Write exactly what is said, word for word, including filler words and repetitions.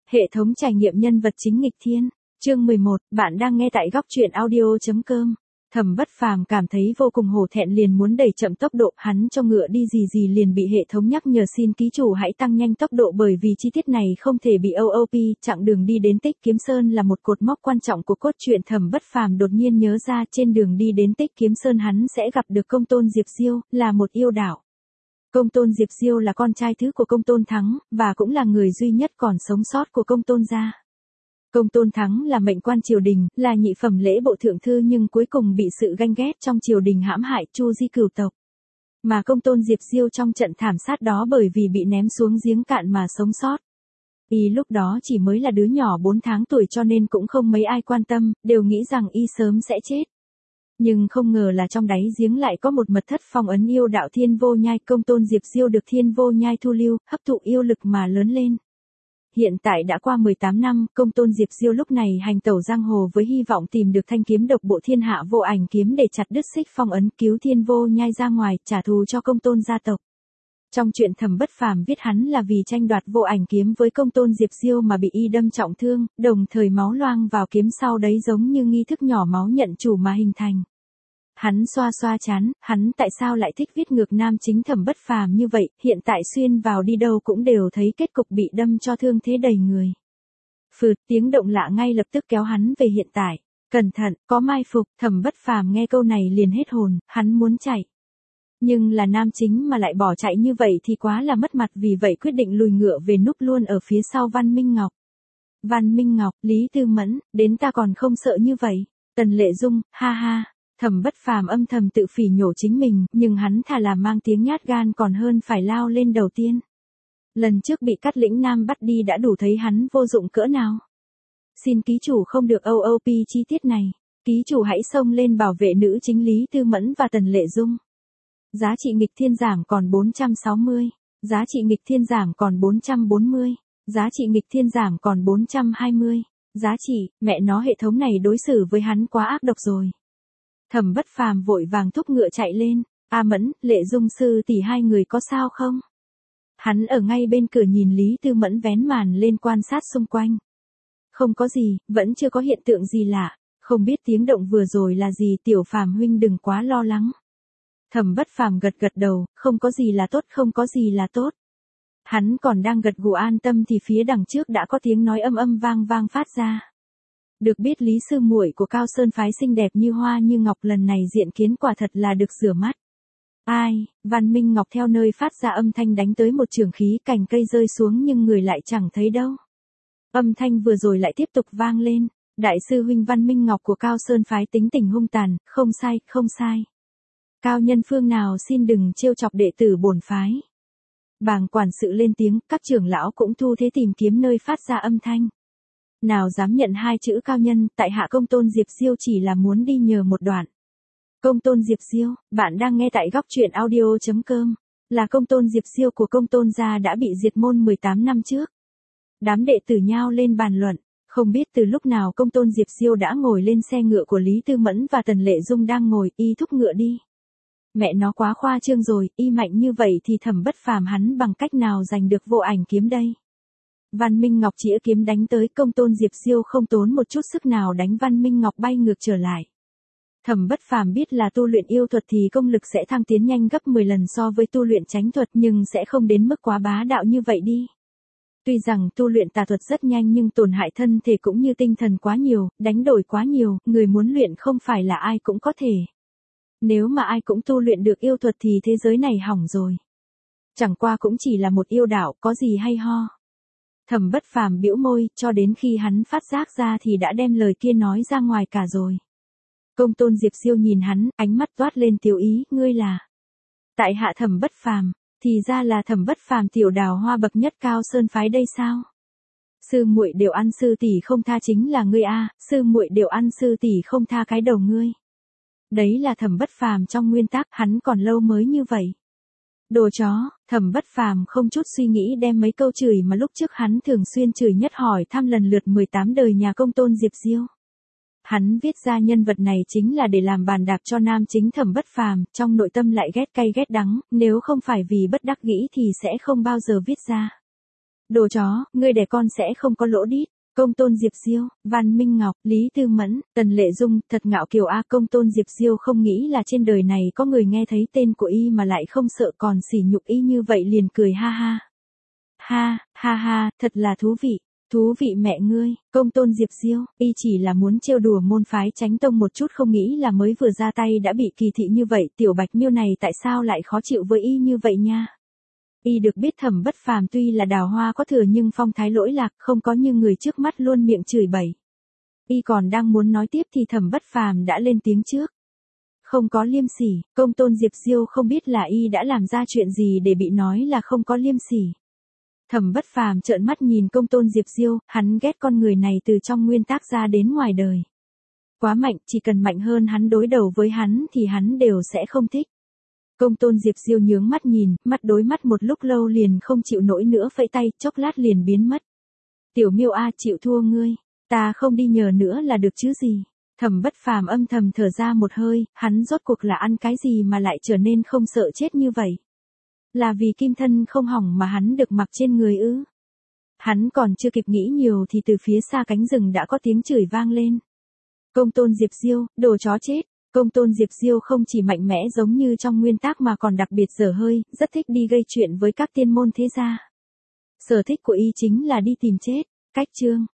Hệ thống trải nghiệm nhân vật chính nghịch thiên. Chương mười một, bạn đang nghe tại góc truyện audio chấm com. Thẩm Bất Phàm cảm thấy vô cùng hổ thẹn liền muốn đẩy chậm tốc độ, hắn cho ngựa đi gì gì liền bị hệ thống nhắc nhở xin ký chủ hãy tăng nhanh tốc độ bởi vì chi tiết này không thể bị ô ô pê, chặng đường đi đến Tích Kiếm Sơn là một cột mốc quan trọng của cốt truyện. Thẩm Bất Phàm đột nhiên nhớ ra trên đường đi đến Tích Kiếm Sơn hắn sẽ gặp được Công Tôn Diệp Diêu, là một yêu đạo. Công Tôn Diệp Diêu là con trai thứ của Công Tôn Thắng, và cũng là người duy nhất còn sống sót của Công Tôn gia. Công Tôn Thắng là mệnh quan triều đình, là nhị phẩm lễ bộ thượng thư nhưng cuối cùng bị sự ganh ghét trong triều đình hãm hại Chu di cửu tộc. Mà Công Tôn Diệp Diêu trong trận thảm sát đó bởi vì bị ném xuống giếng cạn mà sống sót. Y lúc đó chỉ mới là đứa nhỏ bốn tháng tuổi cho nên cũng không mấy ai quan tâm, đều nghĩ rằng y sớm sẽ chết. Nhưng không ngờ là trong đáy giếng lại có một mật thất phong ấn yêu đạo Thiên Vô Nhai. Công Tôn Diệp Diêu được Thiên Vô Nhai thu lưu, hấp thụ yêu lực mà lớn lên. Hiện tại đã qua mười tám năm, Công Tôn Diệp Diêu lúc này hành tẩu giang hồ với hy vọng tìm được thanh kiếm độc bộ thiên hạ vô ảnh kiếm để chặt đứt xích phong ấn, cứu Thiên Vô Nhai ra ngoài, trả thù cho Công Tôn gia tộc. Trong truyện Thẩm Bất Phàm viết hắn là vì tranh đoạt vô ảnh kiếm với Công Tôn Diệp Diêu mà bị y đâm trọng thương, đồng thời máu loang vào kiếm sau đấy giống như nghi thức nhỏ máu nhận chủ mà hình thành. Hắn xoa xoa chán, hắn tại sao lại thích viết ngược nam chính Thẩm Bất Phàm như vậy, hiện tại xuyên vào đi đâu cũng đều thấy kết cục bị đâm cho thương thế đầy người. Phượt, tiếng động lạ ngay lập tức kéo hắn về hiện tại. Cẩn thận, có mai phục. Thẩm Bất Phàm nghe câu này liền hết hồn, hắn muốn chạy. Nhưng là nam chính mà lại bỏ chạy như vậy thì quá là mất mặt, vì vậy quyết định lùi ngựa về núp luôn ở phía sau Văn Minh Ngọc. Văn Minh Ngọc, Lý Tư Mẫn, đến ta còn không sợ như vậy. Tần Lệ Dung, ha ha. Thẩm Bất Phàm âm thầm tự phỉ nhổ chính mình, nhưng hắn thà là mang tiếng nhát gan còn hơn phải lao lên đầu tiên. Lần trước bị Cát Lĩnh Nam bắt đi đã đủ thấy hắn vô dụng cỡ nào. Xin ký chủ không được ô ô pê chi tiết này. Ký chủ hãy xông lên bảo vệ nữ chính Lý Tư Mẫn và Tần Lệ Dung. Giá trị nghịch thiên giảm còn bốn trăm sáu mươi. Giá trị nghịch thiên giảm còn bốn trăm bốn mươi. Giá trị nghịch thiên giảm còn bốn trăm hai mươi. Giá trị, mẹ nó hệ thống này đối xử với hắn quá ác độc rồi. Thẩm Bất Phàm vội vàng thúc ngựa chạy lên. A Mẫn, Lệ Dung sư tỷ hai người có sao không? Hắn ở ngay bên cửa nhìn Lý Tư Mẫn vén màn lên quan sát xung quanh. Không có gì, vẫn chưa có hiện tượng gì lạ, không biết tiếng động vừa rồi là gì, Tiểu Phàm huynh đừng quá lo lắng. Thẩm Bất Phàm gật gật đầu, không có gì là tốt, không có gì là tốt. Hắn còn đang gật gù an tâm thì phía đằng trước đã có tiếng nói âm âm vang vang phát ra. Được biết Lý sư muội của Cao Sơn phái xinh đẹp như hoa như ngọc, lần này diện kiến quả thật là được rửa mắt. Ai, Văn Minh Ngọc theo nơi phát ra âm thanh đánh tới một trường khí, cành cây rơi xuống nhưng người lại chẳng thấy đâu. Âm thanh vừa rồi lại tiếp tục vang lên. Đại sư huynh Văn Minh Ngọc của Cao Sơn phái tính tình hung tàn, không sai, không sai. Cao nhân phương nào xin đừng trêu chọc đệ tử bổn phái. Bàng quản sự lên tiếng, các trưởng lão cũng thu thế tìm kiếm nơi phát ra âm thanh. Nào dám nhận hai chữ cao nhân, tại hạ Công Tôn Diệp Diêu chỉ là muốn đi nhờ một đoạn. Công Tôn Diệp Diêu, bạn đang nghe tại góc truyện audio chấm com, là Công Tôn Diệp Diêu của Công Tôn gia đã bị diệt môn mười tám năm trước. Đám đệ tử nhao lên bàn luận, không biết từ lúc nào Công Tôn Diệp Diêu đã ngồi lên xe ngựa của Lý Tư Mẫn và Tần Lệ Dung đang ngồi, y thúc ngựa đi. Mẹ nó quá khoa trương rồi, y mạnh như vậy thì Thẩm Bất Phàm hắn bằng cách nào giành được vô ảnh kiếm đây? Văn Minh Ngọc chĩa kiếm đánh tới, Công Tôn Diệp Diêu không tốn một chút sức nào đánh Văn Minh Ngọc bay ngược trở lại. Thẩm Bất Phàm biết là tu luyện yêu thuật thì công lực sẽ thăng tiến nhanh gấp mười lần so với tu luyện chánh thuật, nhưng sẽ không đến mức quá bá đạo như vậy đi. Tuy rằng tu luyện tà thuật rất nhanh nhưng tổn hại thân thể cũng như tinh thần quá nhiều, đánh đổi quá nhiều, người muốn luyện không phải là ai cũng có thể. Nếu mà ai cũng tu luyện được yêu thuật thì thế giới này hỏng rồi. Chẳng qua cũng chỉ là một yêu đạo, có gì hay ho. Thẩm Bất Phàm bĩu môi, cho đến khi hắn phát giác ra thì đã đem lời kia nói ra ngoài cả rồi. Công Tôn Diệp Diêu nhìn hắn, ánh mắt toát lên tiểu ý, ngươi là? Tại hạ Thẩm Bất Phàm, thì ra là Thẩm Bất Phàm tiểu đào hoa bậc nhất Cao Sơn phái đây sao? Sư muội đều ăn sư tỷ không tha chính là ngươi a, sư muội đều ăn sư tỷ không tha cái đầu ngươi. Đấy là Thẩm Bất Phàm trong nguyên tắc, hắn còn lâu mới như vậy. Đồ chó, Thẩm Bất Phàm không chút suy nghĩ đem mấy câu chửi mà lúc trước hắn thường xuyên chửi nhất hỏi thăm lần lượt mười tám đời nhà Công Tôn Diệp Diêu. Hắn viết ra nhân vật này chính là để làm bàn đạp cho nam chính Thẩm Bất Phàm, trong nội tâm lại ghét cay ghét đắng, nếu không phải vì bất đắc dĩ thì sẽ không bao giờ viết ra. Đồ chó, ngươi đẻ con sẽ không có lỗ đít. Công tôn Diệp Diêu, Văn Minh Ngọc, Lý Tư Mẫn, Tần Lệ Dung, thật ngạo kiều a. Công tôn Diệp Diêu không nghĩ là trên đời này có người nghe thấy tên của y mà lại không sợ còn sỉ nhục y như vậy, liền cười ha ha. Ha, ha ha, thật là thú vị. Thú vị mẹ ngươi. Công tôn Diệp Diêu, y chỉ là muốn trêu đùa môn phái Chánh Tông một chút, không nghĩ là mới vừa ra tay đã bị kỳ thị như vậy. Tiểu Bạch Miêu này tại sao lại khó chịu với y như vậy nha. Y được biết Thẩm Bất Phàm tuy là đào hoa có thừa nhưng phong thái lỗi lạc, không có như người trước mắt luôn miệng chửi bậy. Y còn đang muốn nói tiếp thì Thẩm Bất Phàm đã lên tiếng trước. Không có liêm sỉ. Công tôn Diệp Diêu không biết là y đã làm ra chuyện gì để bị nói là không có liêm sỉ. Thẩm Bất Phàm trợn mắt nhìn Công tôn Diệp Diêu, hắn ghét con người này từ trong nguyên tác ra đến ngoài đời. Quá mạnh, chỉ cần mạnh hơn hắn đối đầu với hắn thì hắn đều sẽ không thích. Công tôn Diệp Diêu nhướng mắt nhìn, mắt đối mắt một lúc lâu liền không chịu nổi nữa, phẩy tay, chốc lát liền biến mất. Tiểu Miêu a, chịu thua ngươi, ta không đi nhờ nữa là được chứ gì. Thẩm Bất Phàm âm thầm thở ra một hơi, hắn rốt cuộc là ăn cái gì mà lại trở nên không sợ chết như vậy. Là vì kim thân không hỏng mà hắn được mặc trên người ư? Hắn còn chưa kịp nghĩ nhiều thì từ phía xa cánh rừng đã có tiếng chửi vang lên. Công tôn Diệp Diêu, đồ chó chết. Công tôn Diệp Diêu không chỉ mạnh mẽ giống như trong nguyên tác mà còn đặc biệt dở hơi, rất thích đi gây chuyện với các tiên môn thế gia. Sở thích của y chính là đi tìm chết. Cách chương.